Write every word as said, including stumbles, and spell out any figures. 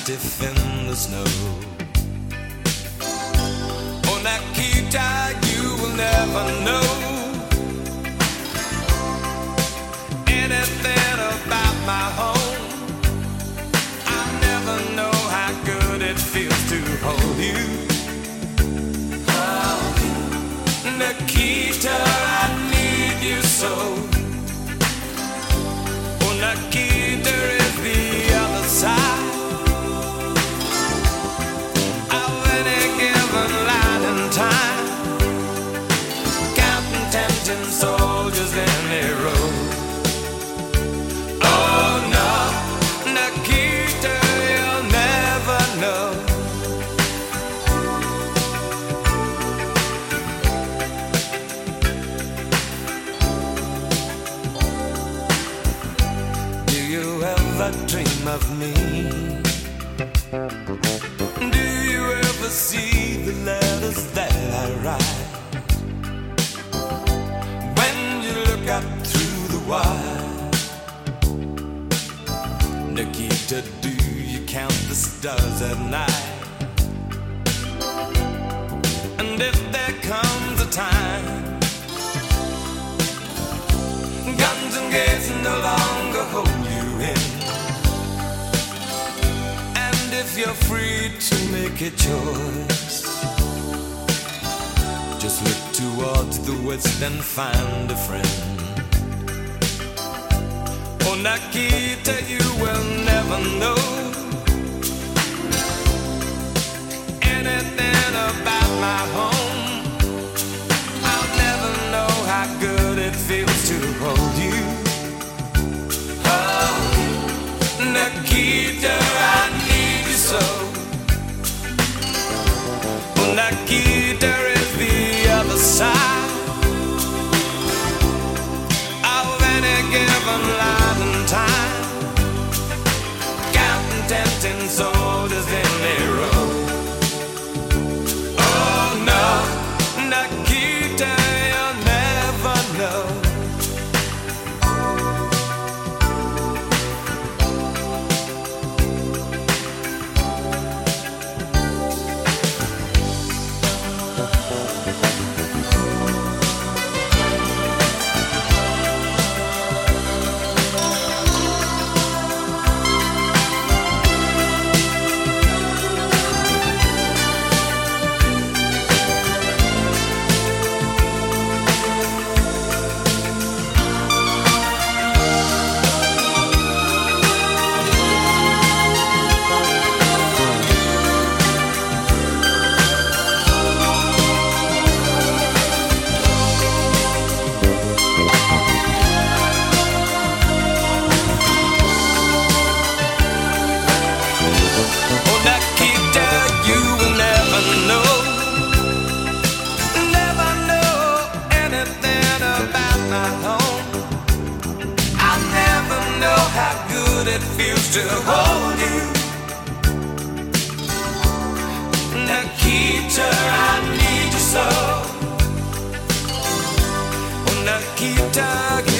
stiff in the snow. Oh, Nikita, you will never know anything about my home. I never know how good it feels to hold you. Oh, Nikita, I need you so. Oh, Nikita is the other side. Time, counting tempting soldiers in their row. Oh no, Nikita, you'll never know. Do you ever dream of me? Do you ever see the letters that I write? When you look up through the wire, Nikita, do you count the stars at night? And if there comes a time guns and gates no longer hold you in, and if you're free to make a choice, just look towards the west and find a friend. Oh, Nikita, you will never know anything about my home. I'll never know how good it feels to hold you. Oh, Nikita, I need you so. Oh, Nikita is the other side of any given line and time, counting tempting soldiers in their row. Oh no, Nikita, you'll never know. It feels to hold you. Nikita, I need you so. Oh, Nikita,